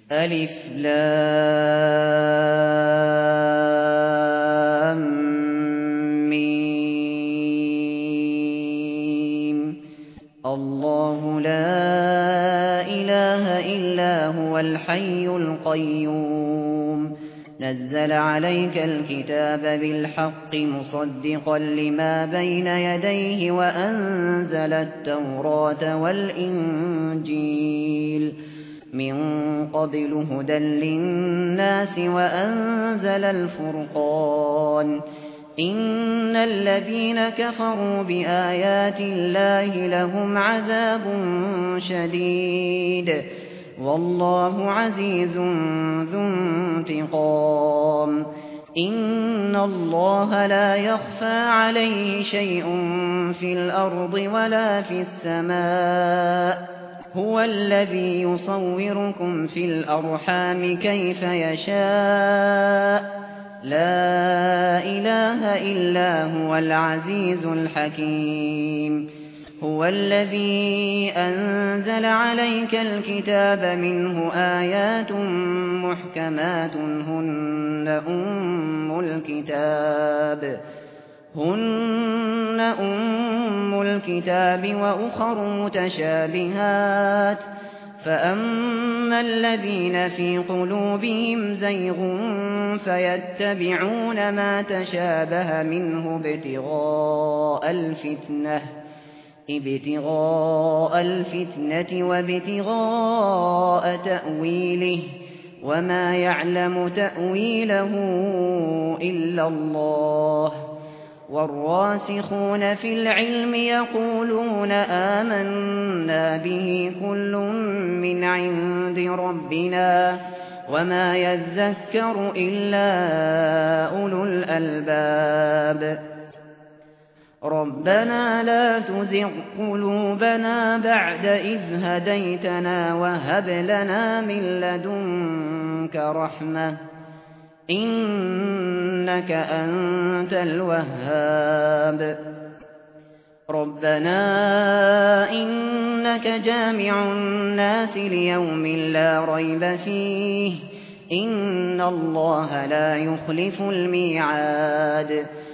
ألف لام ميم الله لا إله إلا هو الحي القيوم نزل عليك الكتاب بالحق مصدقا لما بين يديه وأنزل التوراة والإنجيل من قبل هدى للناس وأنزل الفرقان إن الذين كفروا بآيات الله لهم عذاب شديد والله عزيز ذو انتقام إن الله لا يخفى عليه شيء في الأرض ولا في السماء هو الذي يصوركم في الأرحام كيف يشاء لا إله إلا هو العزيز الحكيم هو الذي أنزل عليك الكتاب منه آيات محكمات هن أم الكتاب وأخر متشابهات فأما الذين في قلوبهم زيغ فيتبعون ما تشابه منه ابتغاء الفتنة وابتغاء تأويله وما يعلم تأويله إلا الله والراسخون في العلم يقولون آمنا به كل من عند ربنا وما يذكر إلا أولو الألباب ربنا لا تزغ قلوبنا بعد إذ هديتنا وهب لنا من لدنك رحمة إنك أنت الوهاب ربنا إنك جامع الناس ليوم لا ريب فيه إن الله لا يخلف الميعاد